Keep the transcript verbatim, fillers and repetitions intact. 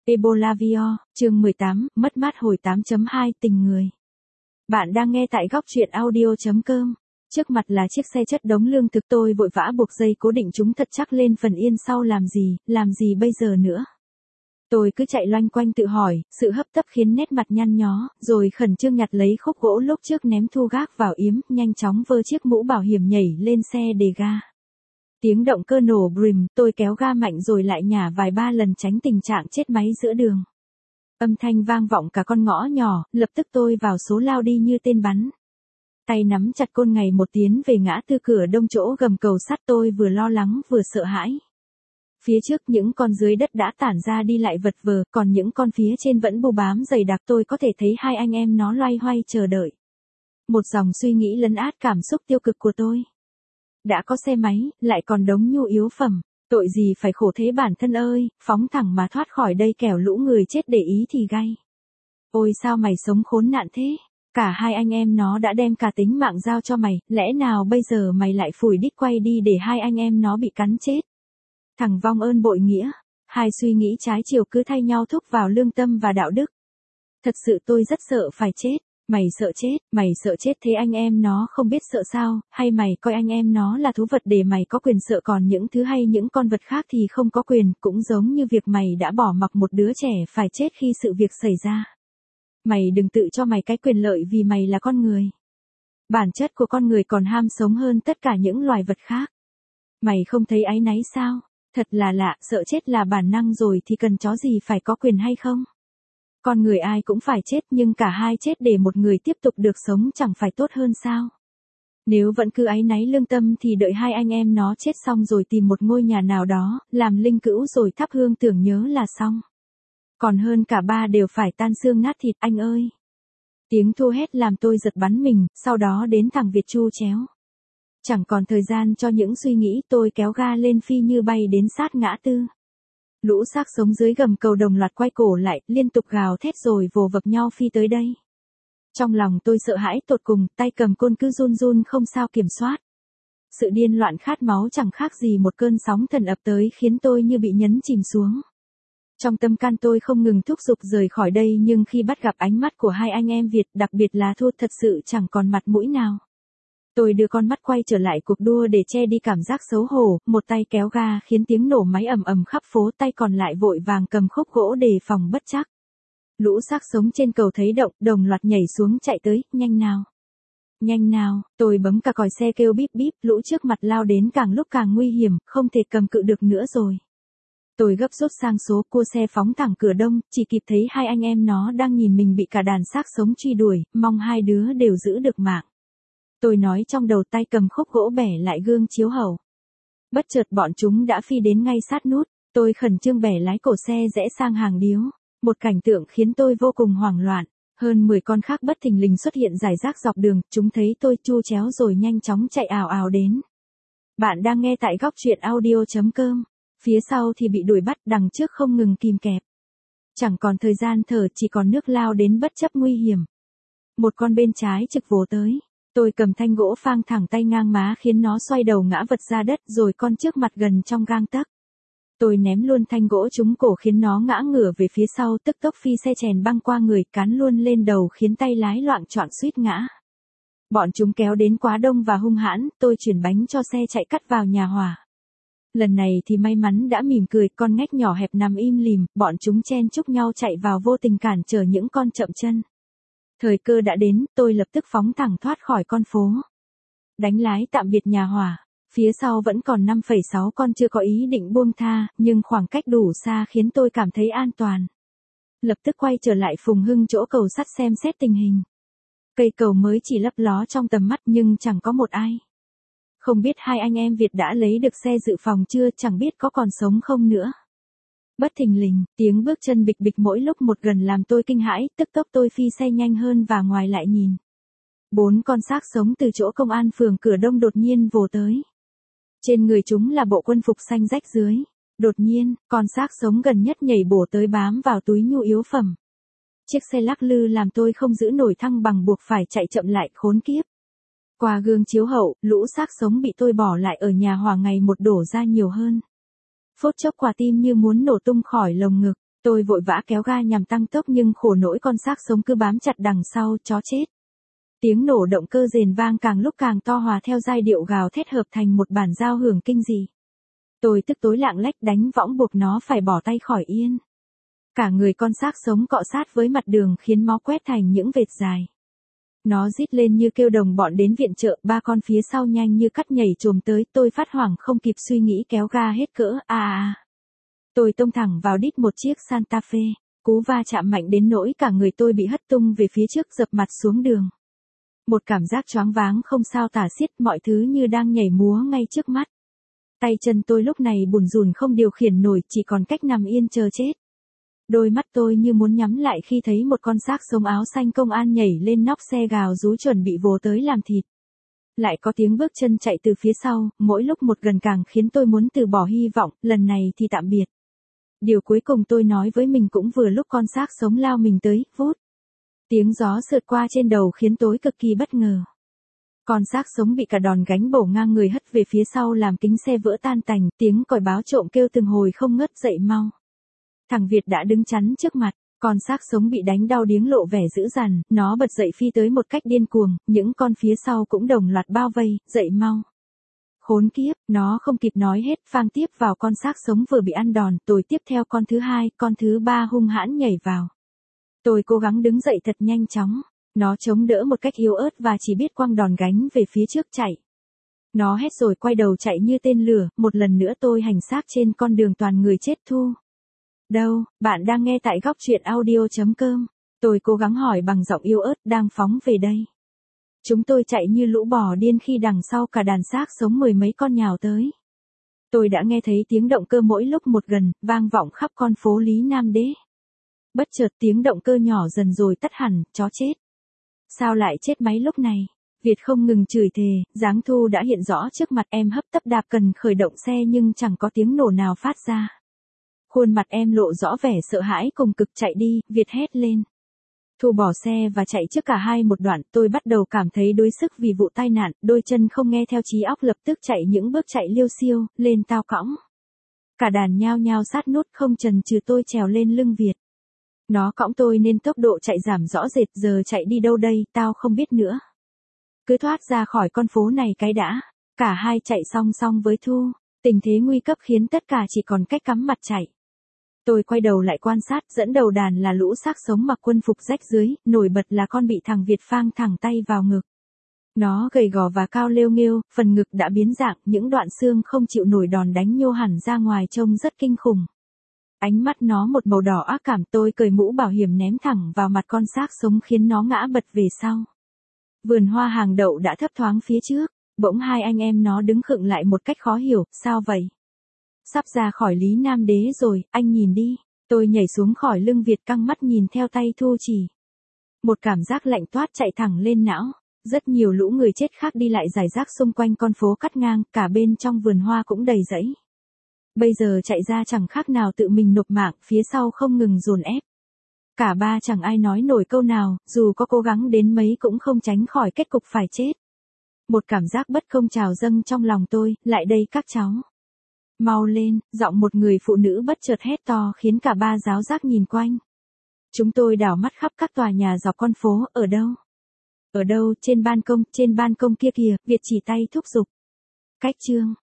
Ebola Vio, chương mười tám, mất mát hồi tám chấm hai tình người. Bạn đang nghe tại góc truyện audio.com. Trước mặt là chiếc xe chất đống lương thực, tôi vội vã buộc dây cố định chúng thật chắc lên phần yên sau. Làm gì, làm gì bây giờ nữa? Tôi cứ chạy loanh quanh tự hỏi, sự hấp tấp khiến nét mặt nhăn nhó, rồi khẩn trương nhặt lấy khúc gỗ lúc trước ném thu gác vào yếm, nhanh chóng vơ chiếc mũ bảo hiểm nhảy lên xe đề ga. Tiếng động cơ nổ brim, tôi kéo ga mạnh rồi lại nhả vài ba lần tránh tình trạng chết máy giữa đường. Âm thanh vang vọng cả con ngõ nhỏ, lập tức tôi vào số lao đi như tên bắn. Tay nắm chặt côn ngày một tiến về ngã tư cửa đông chỗ gầm cầu sắt, tôi vừa lo lắng vừa sợ hãi. Phía trước những con dưới đất đã tản ra đi lại vật vờ, còn những con phía trên vẫn bù bám dày đặc. Tôi có thể thấy hai anh em nó loay hoay chờ đợi. Một dòng suy nghĩ lấn át cảm xúc tiêu cực của tôi. Đã có xe máy, lại còn đống nhu yếu phẩm, tội gì phải khổ thế bản thân ơi, phóng thẳng mà thoát khỏi đây kẻo lũ người chết để ý thì gay. Ôi sao mày sống khốn nạn thế, cả hai anh em nó đã đem cả tính mạng giao cho mày, lẽ nào bây giờ mày lại phủi đít quay đi để hai anh em nó bị cắn chết? Thằng vong ơn bội nghĩa, hai suy nghĩ trái chiều cứ thay nhau thúc vào lương tâm và đạo đức. Thật sự tôi rất sợ phải chết. Mày sợ chết, mày sợ chết thế anh em nó không biết sợ sao, hay mày coi anh em nó là thú vật để mày có quyền sợ, còn những thứ hay những con vật khác thì không có quyền, cũng giống như việc mày đã bỏ mặc một đứa trẻ phải chết khi sự việc xảy ra. Mày đừng tự cho mày cái quyền lợi vì mày là con người. Bản chất của con người còn ham sống hơn tất cả những loài vật khác. Mày không thấy áy náy sao? Thật là lạ, sợ chết là bản năng rồi thì cần chó gì phải có quyền hay không? Con người ai cũng phải chết, nhưng cả hai chết để một người tiếp tục được sống chẳng phải tốt hơn sao? Nếu vẫn cứ áy náy lương tâm thì đợi hai anh em nó chết xong rồi tìm một ngôi nhà nào đó, làm linh cữu rồi thắp hương tưởng nhớ là xong. Còn hơn cả ba đều phải tan xương nát thịt, anh ơi. Tiếng thô hét làm tôi giật bắn mình, sau đó đến thằng Việt Chu chéo. Chẳng còn thời gian cho những suy nghĩ, tôi kéo ga lên phi như bay đến sát ngã tư. Lũ xác sống dưới gầm cầu đồng loạt quay cổ lại, liên tục gào thét rồi vồ vập nhau phi tới đây. Trong lòng tôi sợ hãi tột cùng, tay cầm côn cứ run run không sao kiểm soát. Sự điên loạn khát máu chẳng khác gì một cơn sóng thần ập tới khiến tôi như bị nhấn chìm xuống. Trong tâm can tôi không ngừng thúc giục rời khỏi đây, nhưng khi bắt gặp ánh mắt của hai anh em Việt, đặc biệt là Thu, thật sự chẳng còn mặt mũi nào. Tôi đưa con mắt quay trở lại cuộc đua để che đi cảm giác xấu hổ, một tay kéo ga khiến tiếng nổ máy ầm ầm khắp phố, tay còn lại vội vàng cầm khúc gỗ đề phòng bất trắc. Lũ xác sống trên cầu thấy động, đồng loạt nhảy xuống chạy tới, nhanh nào. Nhanh nào, tôi bấm cả còi xe kêu bíp bíp, lũ trước mặt lao đến càng lúc càng nguy hiểm, không thể cầm cự được nữa rồi. Tôi gấp rút sang số, cua xe phóng thẳng cửa đông, chỉ kịp thấy hai anh em nó đang nhìn mình bị cả đàn xác sống truy đuổi, mong hai đứa đều giữ được mạng. Tôi nói trong đầu, tay cầm khúc gỗ bẻ lại gương chiếu hậu. Bất chợt bọn chúng đã phi đến ngay sát nút, tôi khẩn trương bẻ lái cổ xe rẽ sang hàng điếu. Một cảnh tượng khiến tôi vô cùng hoảng loạn. Hơn mười con khác bất thình lình xuất hiện rải rác dọc đường, chúng thấy tôi chu chéo rồi nhanh chóng chạy ào ào đến. Bạn đang nghe tại góc truyện audio.com. Phía sau thì bị đuổi bắt, đằng trước không ngừng kìm kẹp. Chẳng còn thời gian thở, chỉ còn nước lao đến bất chấp nguy hiểm. Một con bên trái trực vồ tới. Tôi cầm thanh gỗ phang thẳng tay ngang má khiến nó xoay đầu ngã vật ra đất, rồi con trước mặt gần trong gang tấc. Tôi ném luôn thanh gỗ trúng cổ khiến nó ngã ngửa về phía sau, tức tốc phi xe chèn băng qua người, cán luôn lên đầu khiến tay lái loạng choạng suýt ngã. Bọn chúng kéo đến quá đông và hung hãn, tôi chuyển bánh cho xe chạy cắt vào nhà hỏa. Lần này thì may mắn đã mỉm cười, con ngách nhỏ hẹp nằm im lìm, bọn chúng chen chúc nhau chạy vào vô tình cản trở những con chậm chân. Thời cơ đã đến, tôi lập tức phóng thẳng thoát khỏi con phố. Đánh lái tạm biệt nhà hỏa, phía sau vẫn còn năm phẩy sáu con chưa có ý định buông tha, nhưng khoảng cách đủ xa khiến tôi cảm thấy an toàn. Lập tức quay trở lại Phùng Hưng chỗ cầu sắt xem xét tình hình. Cây cầu mới chỉ lấp ló trong tầm mắt nhưng chẳng có một ai. Không biết hai anh em Việt đã lấy được xe dự phòng chưa, chẳng biết có còn sống không nữa. Bất thình lình, tiếng bước chân bịch bịch mỗi lúc một gần làm tôi kinh hãi, tức tốc tôi phi xe nhanh hơn và ngoài lại nhìn. Bốn con xác sống từ chỗ công an phường cửa đông đột nhiên vồ tới. Trên người chúng là bộ quân phục xanh rách dưới. Đột nhiên, con xác sống gần nhất nhảy bổ tới bám vào túi nhu yếu phẩm. Chiếc xe lắc lư làm tôi không giữ nổi thăng bằng, buộc phải chạy chậm lại, khốn kiếp. Qua gương chiếu hậu, lũ xác sống bị tôi bỏ lại ở nhà hỏa ngày một đổ ra nhiều hơn. Phút chốc quả tim như muốn nổ tung khỏi lồng ngực. Tôi vội vã kéo ga nhằm tăng tốc nhưng khổ nỗi con xác sống cứ bám chặt đằng sau, chó chết. Tiếng nổ động cơ rền vang càng lúc càng to hòa theo giai điệu gào thét hợp thành một bản giao hưởng kinh dị. Tôi tức tối lạng lách đánh võng buộc nó phải bỏ tay khỏi yên. Cả người con xác sống cọ sát với mặt đường khiến máu quét thành những vệt dài. Nó rít lên như kêu đồng bọn đến viện trợ, ba con phía sau nhanh như cắt nhảy trồm tới, tôi phát hoảng không kịp suy nghĩ kéo ga hết cỡ, à à. Tôi tông thẳng vào đít một chiếc Santa Fe, cú va chạm mạnh đến nỗi cả người tôi bị hất tung về phía trước dập mặt xuống đường. Một cảm giác choáng váng không sao tả xiết, mọi thứ như đang nhảy múa ngay trước mắt. Tay chân tôi lúc này bùn rùn không điều khiển nổi, chỉ còn cách nằm yên chờ chết. Đôi mắt tôi như muốn nhắm lại khi thấy một con xác sống áo xanh công an nhảy lên nóc xe gào rú chuẩn bị vồ tới làm thịt. Lại có tiếng bước chân chạy từ phía sau, mỗi lúc một gần càng khiến tôi muốn từ bỏ hy vọng, lần này thì tạm biệt. Điều cuối cùng tôi nói với mình cũng vừa lúc con xác sống lao mình tới, vút. Tiếng gió sượt qua trên đầu khiến tôi cực kỳ bất ngờ. Con xác sống bị cả đòn gánh bổ ngang người hất về phía sau làm kính xe vỡ tan tành, tiếng còi báo trộm kêu từng hồi không ngớt, dậy mau. Thằng Việt đã đứng chắn trước mặt, con xác sống bị đánh đau điếng lộ vẻ dữ dằn, nó bật dậy phi tới một cách điên cuồng, những con phía sau cũng đồng loạt bao vây, dậy mau. Khốn kiếp, nó không kịp nói hết, phang tiếp vào con xác sống vừa bị ăn đòn, tôi tiếp theo con thứ hai, con thứ ba hung hãn nhảy vào. Tôi cố gắng đứng dậy thật nhanh chóng, nó chống đỡ một cách yếu ớt và chỉ biết quăng đòn gánh về phía trước chạy. Nó hét rồi quay đầu chạy như tên lửa, một lần nữa tôi hành xác trên con đường toàn người chết thu. Đâu, bạn đang nghe tại góc truyện audio chấm com. Tôi cố gắng hỏi bằng giọng yếu ớt, đang phóng về đây. Chúng tôi chạy như lũ bò điên khi đằng sau cả đàn xác sống mười mấy con nhào tới. Tôi đã nghe thấy tiếng động cơ mỗi lúc một gần, vang vọng khắp con phố Lý Nam Đế. Bất chợt tiếng động cơ nhỏ dần rồi tắt hẳn, chó chết. Sao lại chết máy lúc này? Việt không ngừng chửi thề, Giáng Thu đã hiện rõ trước mặt em, hấp tấp đạp cần khởi động xe nhưng chẳng có tiếng nổ nào phát ra. Khuôn mặt em lộ rõ vẻ sợ hãi cùng cực. Chạy đi, Việt hét lên. Thu bỏ xe và chạy trước cả hai một đoạn, tôi bắt đầu cảm thấy đuối sức vì vụ tai nạn, đôi chân không nghe theo trí óc lập tức chạy những bước chạy liêu xiêu, lên tao cõng. Cả đàn nhao nhao sát nút không chần chừ tôi trèo lên lưng Việt. Nó cõng tôi nên tốc độ chạy giảm rõ rệt, giờ chạy đi đâu đây, tao không biết nữa. Cứ thoát ra khỏi con phố này cái đã, cả hai chạy song song với Thu, tình thế nguy cấp khiến tất cả chỉ còn cách cắm mặt chạy. Tôi quay đầu lại quan sát, dẫn đầu đàn là lũ xác sống mặc quân phục rách dưới, nổi bật là con bị thằng Việt phang thẳng tay vào ngực. Nó gầy gò và cao lêu nghêu, phần ngực đã biến dạng, những đoạn xương không chịu nổi đòn đánh nhô hẳn ra ngoài trông rất kinh khủng. Ánh mắt nó một màu đỏ ác cảm, tôi cởi mũ bảo hiểm ném thẳng vào mặt con xác sống khiến nó ngã bật về sau. Vườn hoa hàng đậu đã thấp thoáng phía trước, bỗng hai anh em nó đứng khựng lại một cách khó hiểu, sao vậy? Sắp ra khỏi Lý Nam Đế rồi, anh nhìn đi. Tôi nhảy xuống khỏi lưng Việt căng mắt nhìn theo tay Thu chỉ. Một cảm giác lạnh toát chạy thẳng lên não. Rất nhiều lũ người chết khác đi lại rải rác xung quanh con phố cắt ngang, cả bên trong vườn hoa cũng đầy rẫy. Bây giờ chạy ra chẳng khác nào tự mình nộp mạng, phía sau không ngừng dồn ép. Cả ba chẳng ai nói nổi câu nào, dù có cố gắng đến mấy cũng không tránh khỏi kết cục phải chết. Một cảm giác bất công trào dâng trong lòng tôi, lại đây các cháu. Mau lên, giọng một người phụ nữ bất chợt hét to khiến cả ba giáo giác nhìn quanh. Chúng tôi đảo mắt khắp các tòa nhà dọc con phố, ở đâu? Ở đâu, trên ban công, trên ban công kia kìa, Việt chỉ tay thúc giục. Cách chương.